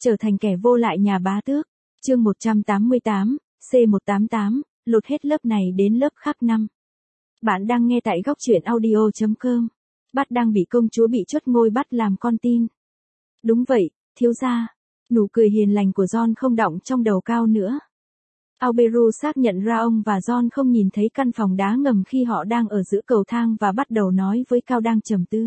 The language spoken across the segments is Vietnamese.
Trở thành kẻ vô lại nhà bá tước. Chương 188, C188, lột hết lớp này đến lớp khác 5. Bạn đang nghe tại góc truyện audio.com. Bắt đang bị công chúa bị chốt ngôi bắt làm con tin. Đúng vậy, thiếu gia. Nụ cười hiền lành của John không đọng trong đầu Cao nữa. Auberu xác nhận ra ông và John không nhìn thấy căn phòng đá ngầm khi họ đang ở giữa cầu thang và bắt đầu nói với Cao đang trầm tư.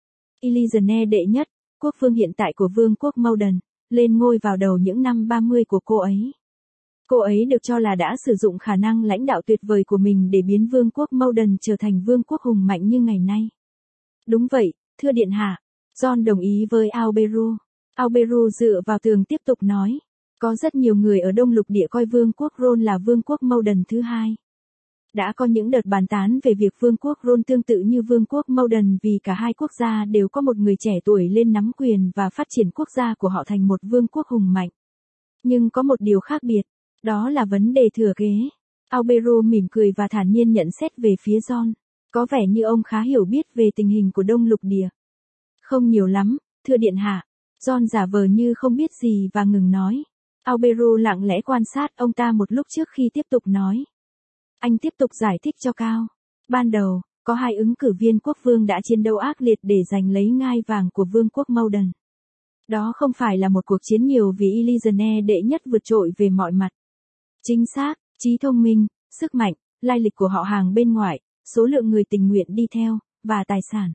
Elisane đệ nhất, quốc vương hiện tại của vương quốc Morden, lên ngôi vào đầu những năm 30 của cô ấy. Cô ấy được cho là đã sử dụng khả năng lãnh đạo tuyệt vời của mình để biến vương quốc Morden trở thành vương quốc hùng mạnh như ngày nay. Đúng vậy, thưa điện hạ. John đồng ý với Auberu. Auberu dựa vào tường tiếp tục nói. Có rất nhiều người ở Đông Lục Địa coi vương quốc Rôn là vương quốc Morden thứ hai. Đã có những đợt bàn tán về việc vương quốc Rôn tương tự như vương quốc Morden vì cả hai quốc gia đều có một người trẻ tuổi lên nắm quyền và phát triển quốc gia của họ thành một vương quốc hùng mạnh. Nhưng có một điều khác biệt, đó là vấn đề thừa kế. Auberu mỉm cười và thản nhiên nhận xét về phía John. Có vẻ như ông khá hiểu biết về tình hình của Đông Lục Địa. Không nhiều lắm, thưa điện hạ. John giả vờ như không biết gì và ngừng nói. Auberu lặng lẽ quan sát ông ta một lúc trước khi tiếp tục nói. Anh tiếp tục giải thích cho Cao. Ban đầu, có hai ứng cử viên quốc vương đã chiến đấu ác liệt để giành lấy ngai vàng của vương quốc Morden. Đó không phải là một cuộc chiến nhiều vì Elisane đệ nhất vượt trội về mọi mặt. Chính xác, trí thông minh, sức mạnh, lai lịch của họ hàng bên ngoài, số lượng người tình nguyện đi theo, và tài sản.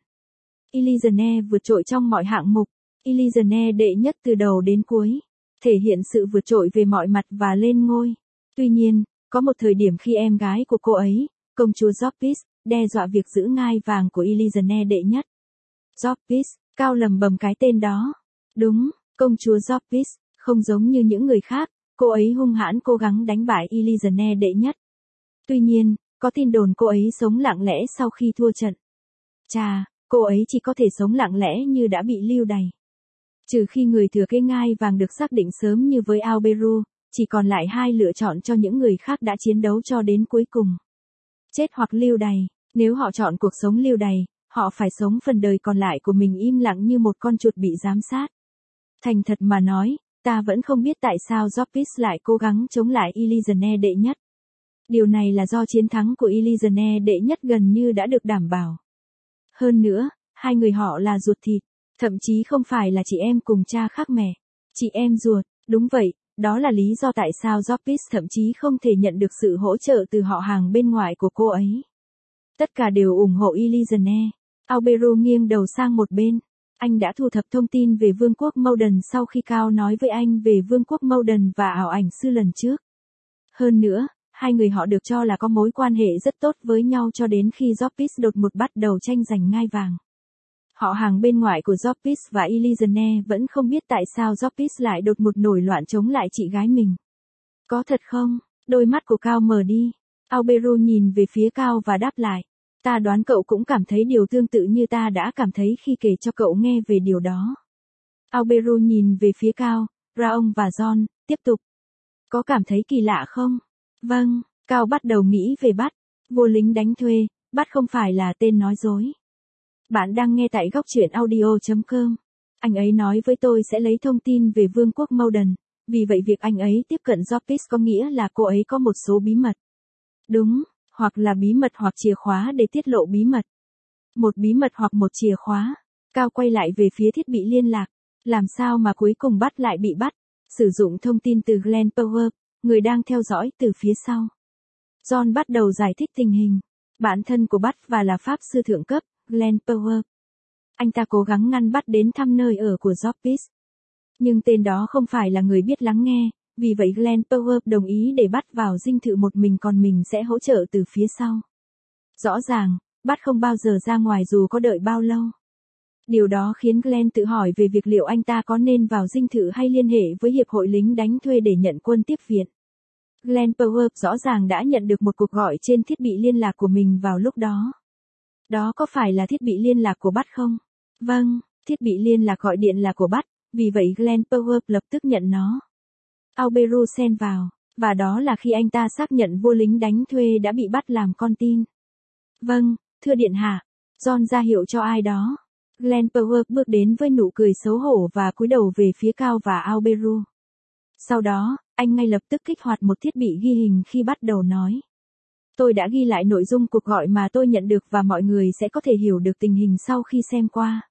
Elisane vượt trội trong mọi hạng mục. Elisane đệ nhất từ đầu đến cuối. Thể hiện sự vượt trội về mọi mặt và lên ngôi. Tuy nhiên, có một thời điểm khi em gái của cô ấy, công chúa Joppis, đe dọa việc giữ ngai vàng của Elisane đệ nhất. Joppis, Cao lầm bầm cái tên đó. Đúng, công chúa Joppis, không giống như những người khác, cô ấy hung hãn cố gắng đánh bại Elisane đệ nhất. Tuy nhiên, có tin đồn cô ấy sống lặng lẽ sau khi thua trận. Chà, cô ấy chỉ có thể sống lặng lẽ như đã bị lưu đày. Trừ khi người thừa kế ngai vàng được xác định sớm như với Auberu, chỉ còn lại hai lựa chọn cho những người khác đã chiến đấu cho đến cuối cùng. Chết hoặc lưu đày, nếu họ chọn cuộc sống lưu đày, họ phải sống phần đời còn lại của mình im lặng như một con chuột bị giám sát. Thành thật mà nói, ta vẫn không biết tại sao Joppis lại cố gắng chống lại Elisane đệ nhất. Điều này là do chiến thắng của Elisane đệ nhất gần như đã được đảm bảo. Hơn nữa, hai người họ là ruột thịt, thậm chí không phải là chị em cùng cha khác mẹ. Chị em ruột, đúng vậy, đó là lý do tại sao Joppis thậm chí không thể nhận được sự hỗ trợ từ họ hàng bên ngoài của cô ấy. Tất cả đều ủng hộ Elisane. Auberu nghiêng đầu sang một bên. Anh đã thu thập thông tin về vương quốc Morden sau khi Cao nói với anh về vương quốc Morden và ảo ảnh sư lần trước. Hơn nữa, hai người họ được cho là có mối quan hệ rất tốt với nhau cho đến khi Joppis đột ngột bắt đầu tranh giành ngai vàng. Họ hàng bên ngoài của Joppis và Elisane vẫn không biết tại sao Joppis lại đột ngột nổi loạn chống lại chị gái mình. Có thật không? Đôi mắt của Cao mở đi. Auberu nhìn về phía Cao và đáp lại. Ta đoán cậu cũng cảm thấy điều tương tự như ta đã cảm thấy khi kể cho cậu nghe về điều đó. Auberu nhìn về phía Cao, Raon và John, tiếp tục. Có cảm thấy kỳ lạ không? Vâng, Cao bắt đầu nghĩ về Bắt. Vua lính đánh thuê, Bắt không phải là tên nói dối. Bạn đang nghe tại góc truyện audio.com. Anh ấy nói với tôi sẽ lấy thông tin về vương quốc Morden, vì vậy việc anh ấy tiếp cận Joppis có nghĩa là cô ấy có một số bí mật. Đúng, hoặc là bí mật hoặc chìa khóa để tiết lộ bí mật. Một bí mật hoặc một chìa khóa. Cao quay lại về phía thiết bị liên lạc. Làm sao mà cuối cùng Bắt lại bị bắt? Sử dụng thông tin từ Glenn Power, người đang theo dõi từ phía sau. John bắt đầu giải thích tình hình. Bạn thân của Bắt và là pháp sư thượng cấp, Glenn Power. Anh ta cố gắng ngăn Bắt đến thăm nơi ở của Joppis. Nhưng tên đó không phải là người biết lắng nghe, vì vậy Glenn Power đồng ý để Bắt vào dinh thự một mình còn mình sẽ hỗ trợ từ phía sau. Rõ ràng, Bắt không bao giờ ra ngoài dù có đợi bao lâu. Điều đó khiến Glenn tự hỏi về việc liệu anh ta có nên vào dinh thự hay liên hệ với hiệp hội lính đánh thuê để nhận quân tiếp viện. Glenn Power rõ ràng đã nhận được một cuộc gọi trên thiết bị liên lạc của mình vào lúc đó. Đó có phải là thiết bị liên lạc của Bắt không? Vâng, thiết bị liên lạc gọi điện là của Bắt, vì vậy Glenn Power lập tức nhận nó. Auberu xen vào, và đó là khi anh ta xác nhận vua lính đánh thuê đã bị bắt làm con tin. Vâng, thưa điện hạ. John ra hiệu cho ai đó. Glenn Powell bước đến với nụ cười xấu hổ và cúi đầu về phía Cao và Alberu. Sau đó, anh ngay lập tức kích hoạt một thiết bị ghi hình khi bắt đầu nói. Tôi đã ghi lại nội dung cuộc gọi mà tôi nhận được và mọi người sẽ có thể hiểu được tình hình sau khi xem qua.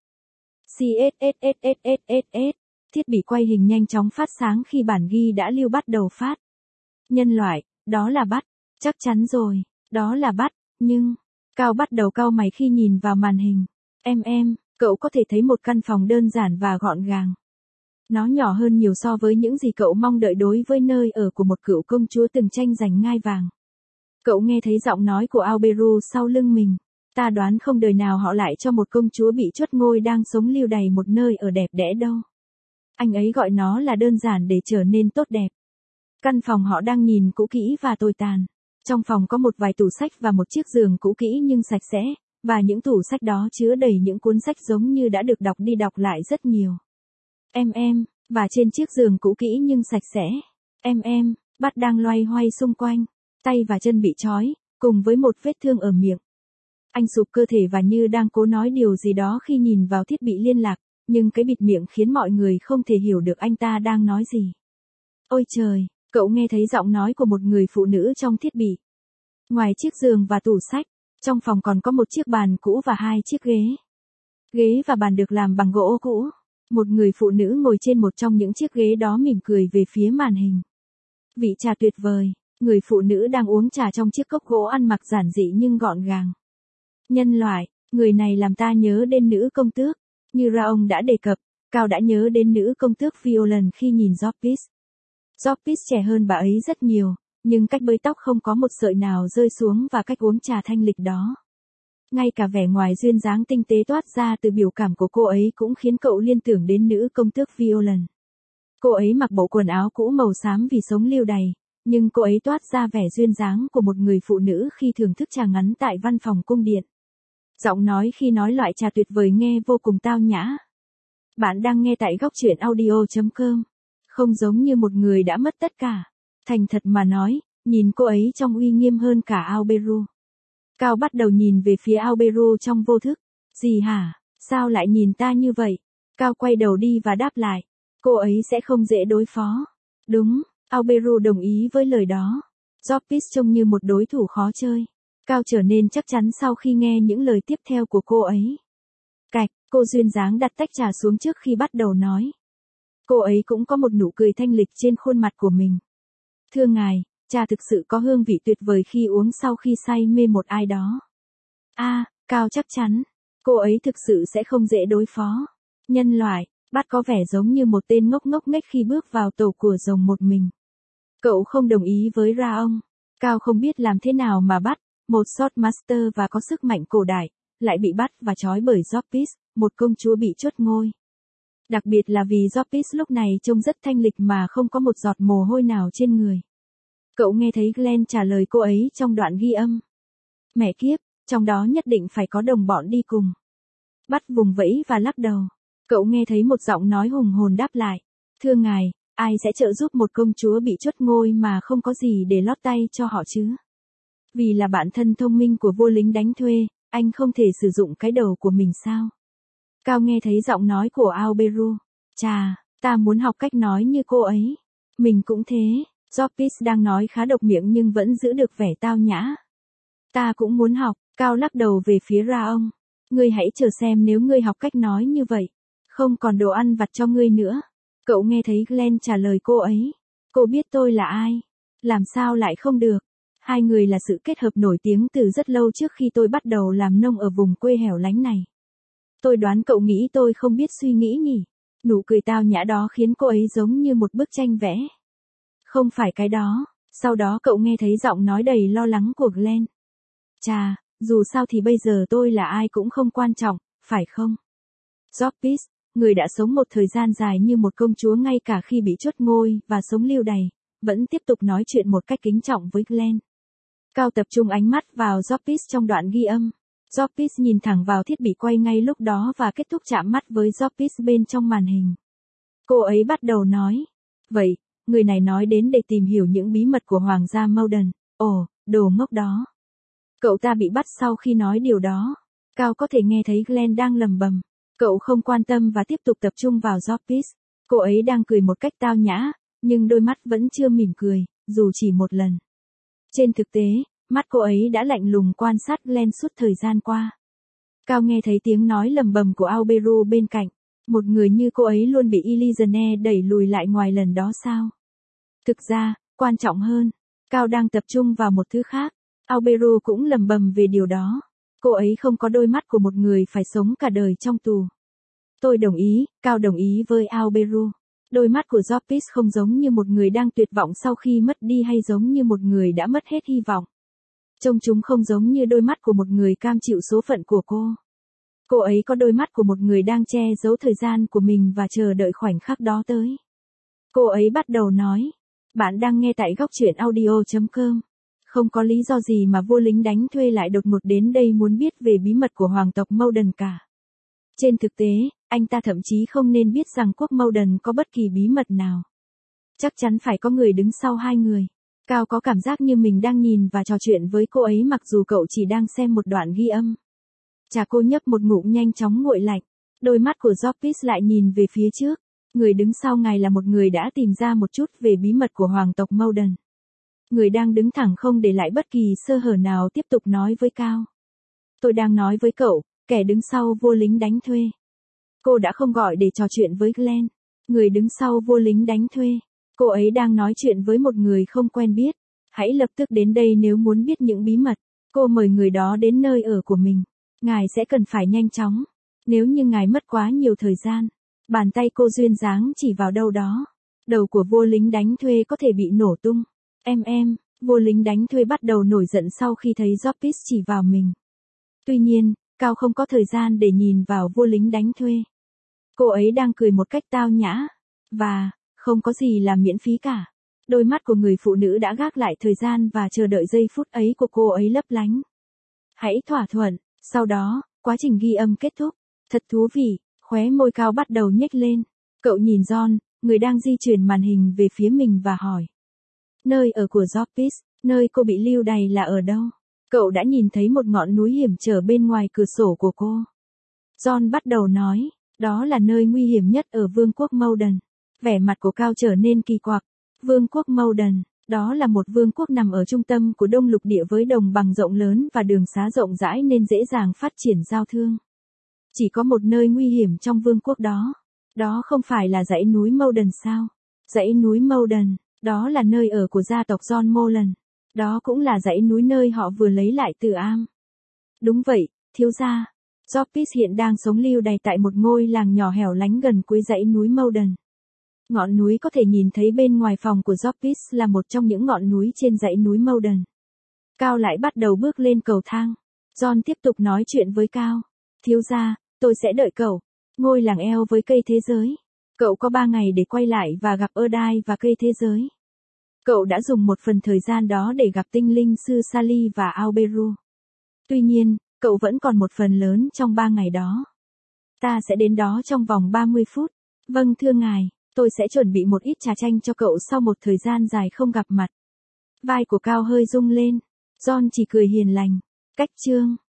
CSSSSSSS. Thiết bị quay hình nhanh chóng phát sáng khi bản ghi đã lưu bắt đầu phát. Nhân loại, đó là bắt. Chắc chắn rồi, đó là bắt, nhưng... Cao bắt đầu cau mày khi nhìn vào màn hình. Cậu có thể thấy một căn phòng đơn giản và gọn gàng. Nó nhỏ hơn nhiều so với những gì cậu mong đợi đối với nơi ở của một cựu công chúa từng tranh giành ngai vàng. Cậu nghe thấy giọng nói của Alberu sau lưng mình. Ta đoán không đời nào họ lại cho một công chúa bị truất ngôi đang sống lưu đày một nơi ở đẹp đẽ đâu. Anh ấy gọi nó là đơn giản để trở nên tốt đẹp. Căn phòng họ đang nhìn cũ kỹ và tồi tàn. Trong phòng có một vài tủ sách và một chiếc giường cũ kỹ nhưng sạch sẽ, và những tủ sách đó chứa đầy những cuốn sách giống như đã được đọc đi đọc lại rất nhiều. Và trên chiếc giường cũ kỹ nhưng sạch sẽ. Bắt đang loay hoay xung quanh, tay và chân bị trói, cùng với một vết thương ở miệng. Anh sụp cơ thể và như đang cố nói điều gì đó khi nhìn vào thiết bị liên lạc, nhưng cái bịt miệng khiến mọi người không thể hiểu được anh ta đang nói gì. Ôi trời, cậu nghe thấy giọng nói của một người phụ nữ trong thiết bị. Ngoài chiếc giường và tủ sách, trong phòng còn có một chiếc bàn cũ và 2 chiếc ghế. Ghế và bàn được làm bằng gỗ cũ. Một người phụ nữ ngồi trên một trong những chiếc ghế đó mỉm cười về phía màn hình. Vị trà tuyệt vời, người phụ nữ đang uống trà trong chiếc cốc gỗ ăn mặc giản dị nhưng gọn gàng. Nhân loại, người này làm ta nhớ đến nữ công tước. Như Raong đã đề cập, Cao đã nhớ đến nữ công tước Violent khi nhìn Joppis. Joppis trẻ hơn bà ấy rất nhiều, nhưng cách bới tóc không có một sợi nào rơi xuống và cách uống trà thanh lịch đó. Ngay cả vẻ ngoài duyên dáng tinh tế toát ra từ biểu cảm của cô ấy cũng khiến cậu liên tưởng đến nữ công tước Violent. Cô ấy mặc bộ quần áo cũ màu xám vì sống lưu đày, nhưng cô ấy toát ra vẻ duyên dáng của một người phụ nữ khi thưởng thức trà ngắn tại văn phòng cung điện. Giọng nói khi nói loại trà tuyệt vời nghe vô cùng tao nhã. Bạn đang nghe tại góc truyện audio.com. Không giống như một người đã mất tất cả. Thành thật mà nói, nhìn cô ấy trông uy nghiêm hơn cả Alberu. Cao bắt đầu nhìn về phía Alberu trong vô thức. Gì hả? Sao lại nhìn ta như vậy? Cao quay đầu đi và đáp lại. Cô ấy sẽ không dễ đối phó. Đúng, Alberu đồng ý với lời đó. Joppis trông như một đối thủ khó chơi. Cao trở nên chắc chắn sau khi nghe những lời tiếp theo của cô ấy. Cạch, cô duyên dáng đặt tách trà xuống trước khi bắt đầu nói. Cô ấy cũng có một nụ cười thanh lịch trên khuôn mặt của mình. Thưa ngài, trà thực sự có hương vị tuyệt vời khi uống sau khi say mê một ai đó. Cao chắc chắn. Cô ấy thực sự sẽ không dễ đối phó. Nhân loại, Bắt có vẻ giống như một tên ngốc ngốc nghếch khi bước vào tổ của rồng một mình. Cậu không đồng ý với Raong. Cao không biết làm thế nào mà bắt, một Swordmaster và có sức mạnh cổ đại, lại bị bắt và trói bởi Joppis, một công chúa bị truất ngôi. Đặc biệt là vì Joppis lúc này trông rất thanh lịch mà không có một giọt mồ hôi nào trên người. Cậu nghe thấy Glenn trả lời cô ấy trong đoạn ghi âm. Mẹ kiếp, trong đó nhất định phải có đồng bọn đi cùng. Bắt vùng vẫy và lắc đầu. Cậu nghe thấy một giọng nói hùng hồn đáp lại. Thưa ngài, ai sẽ trợ giúp một công chúa bị truất ngôi mà không có gì để lót tay cho họ chứ? Vì là bạn thân thông minh của vua lính đánh thuê, anh không thể sử dụng cái đầu của mình sao? Cao nghe thấy giọng nói của Alberu. Chà, ta muốn học cách nói như cô ấy. Mình cũng thế. Joppis đang nói khá độc miệng nhưng vẫn giữ được vẻ tao nhã. Ta cũng muốn học. Cao lắc đầu về phía Raong. Ngươi hãy chờ xem nếu ngươi học cách nói như vậy. Không còn đồ ăn vặt cho ngươi nữa. Cậu nghe thấy Glenn trả lời cô ấy. Cô biết tôi là ai? Làm sao lại không được? Hai người là sự kết hợp nổi tiếng từ rất lâu trước khi tôi bắt đầu làm nông ở vùng quê hẻo lánh này. Tôi đoán cậu nghĩ tôi không biết suy nghĩ nhỉ? Nụ cười tao nhã đó khiến cô ấy giống như một bức tranh vẽ. Không phải cái đó. Sau đó cậu nghe thấy giọng nói đầy lo lắng của Glenn. Chà, dù sao thì bây giờ tôi là ai cũng không quan trọng, phải không? Joppis, người đã sống một thời gian dài như một công chúa ngay cả khi bị truất ngôi và sống lưu đày, vẫn tiếp tục nói chuyện một cách kính trọng với Glenn. Cao tập trung ánh mắt vào Joppis trong đoạn ghi âm. Joppis nhìn thẳng vào thiết bị quay ngay lúc đó và kết thúc chạm mắt với Joppis bên trong màn hình. Cô ấy bắt đầu nói. Vậy, người này nói đến để tìm hiểu những bí mật của Hoàng gia Morden. Ồ, đồ ngốc đó. Cậu ta bị bắt sau khi nói điều đó. Cao có thể nghe thấy Glenn đang lầm bầm. Cậu không quan tâm và tiếp tục tập trung vào Jobis. Cô ấy đang cười một cách tao nhã, nhưng đôi mắt vẫn chưa mỉm cười, dù chỉ một lần. Trên thực tế, mắt cô ấy đã lạnh lùng quan sát Glenn suốt thời gian qua. Cao nghe thấy tiếng nói lầm bầm của Alberu bên cạnh. Một người như cô ấy luôn bị Elisane đẩy lùi lại ngoài lần đó sao? Thực ra, quan trọng hơn, Cao đang tập trung vào một thứ khác. Alberu cũng lầm bầm về điều đó. Cô ấy không có đôi mắt của một người phải sống cả đời trong tù. Tôi đồng ý, Cao đồng ý với Alberu. Đôi mắt của Jobis không giống như một người đang tuyệt vọng sau khi mất đi hay giống như một người đã mất hết hy vọng. Trông chúng không giống như đôi mắt của một người cam chịu số phận của cô. Cô ấy có đôi mắt của một người đang che giấu thời gian của mình và chờ đợi khoảnh khắc đó tới. Cô ấy bắt đầu nói. Bạn đang nghe tại góc truyện audio.com. Không có lý do gì mà vua lính đánh thuê lại đột ngột đến đây muốn biết về bí mật của hoàng tộc Mauldin cả. Trên thực tế, anh ta thậm chí không nên biết rằng quốc Mauldin có bất kỳ bí mật nào. Chắc chắn phải có người đứng sau hai người. Cao có cảm giác như mình đang nhìn và trò chuyện với cô ấy mặc dù cậu chỉ đang xem một đoạn ghi âm. Chà, cô nhấp một ngụm nhanh chóng nguội lạnh. Đôi mắt của Jobis lại nhìn về phía trước. Người đứng sau ngài là một người đã tìm ra một chút về bí mật của hoàng tộc Mauldin. Người đang đứng thẳng không để lại bất kỳ sơ hở nào tiếp tục nói với Cao. Tôi đang nói với cậu, kẻ đứng sau vua lính đánh thuê. Cô đã không gọi để trò chuyện với Glenn. Người đứng sau vua lính đánh thuê. Cô ấy đang nói chuyện với một người không quen biết. Hãy lập tức đến đây nếu muốn biết những bí mật. Cô mời người đó đến nơi ở của mình. Ngài sẽ cần phải nhanh chóng. Nếu như ngài mất quá nhiều thời gian. Bàn tay cô duyên dáng chỉ vào đâu đó. Đầu của vua lính đánh thuê có thể bị nổ tung. Vua lính đánh thuê bắt đầu nổi giận sau khi thấy Jobis chỉ vào mình. Tuy nhiên, Cao không có thời gian để nhìn vào vua lính đánh thuê. Cô ấy đang cười một cách tao nhã. Và, không có gì là miễn phí cả. Đôi mắt của người phụ nữ đã gác lại thời gian và chờ đợi giây phút ấy của cô ấy lấp lánh. Hãy thỏa thuận, sau đó, quá trình ghi âm kết thúc. Thật thú vị, khóe môi Cao bắt đầu nhếch lên. Cậu nhìn John, người đang di chuyển màn hình về phía mình và hỏi. Nơi ở của Jobis, nơi cô bị lưu đày là ở đâu? Cậu đã nhìn thấy một ngọn núi hiểm trở bên ngoài cửa sổ của cô. John bắt đầu nói, đó là nơi nguy hiểm nhất ở vương quốc Mauldin. Vẻ mặt của Cao trở nên kỳ quặc. Vương quốc Mauldin, đó là một vương quốc nằm ở trung tâm của Đông Lục Địa với đồng bằng rộng lớn và đường xá rộng rãi nên dễ dàng phát triển giao thương. Chỉ có một nơi nguy hiểm trong vương quốc đó. Đó không phải là dãy núi Mauldin sao? Dãy núi Mauldin, đó là nơi ở của gia tộc John Morland. Đó cũng là dãy núi nơi họ vừa lấy lại từ Am. Đúng vậy, thiếu gia. Jobis hiện đang sống lưu đày tại một ngôi làng nhỏ hẻo lánh gần cuối dãy núi Mauldin. Ngọn núi có thể nhìn thấy bên ngoài phòng của Jobis là một trong những ngọn núi trên dãy núi Mauldin. Cao lại bắt đầu bước lên cầu thang. John tiếp tục nói chuyện với Cao. Thiếu gia, tôi sẽ đợi cậu. Ngôi làng eo với cây thế giới. Cậu có 3 ngày để quay lại và gặp Erdai và cây thế giới. Cậu đã dùng một phần thời gian đó để gặp tinh linh sư Sally và Alberu. Tuy nhiên, cậu vẫn còn một phần lớn trong 3 ngày đó. Ta sẽ đến đó trong vòng 30 phút. Vâng thưa ngài, tôi sẽ chuẩn bị một ít trà chanh cho cậu sau một thời gian dài không gặp mặt. Vai của Cao hơi rung lên. John chỉ cười hiền lành. Cách chương